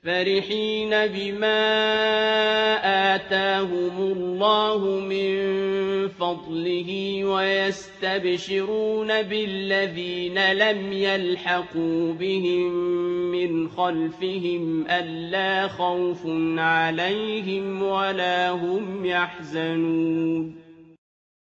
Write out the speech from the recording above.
فَرِحِينَ بِمَا آتَاهُمُ اللَّهُ مِن فَضْلِهِ وَيَسْتَبْشِرُونَ بِالَّذِينَ لَمْ يَلْحَقُوا بِهِم مِّنْ خَلْفِهِمْ أَلَّا خَوْفٌ عَلَيْهِمْ وَلَا هُمْ يَحْزَنُونَ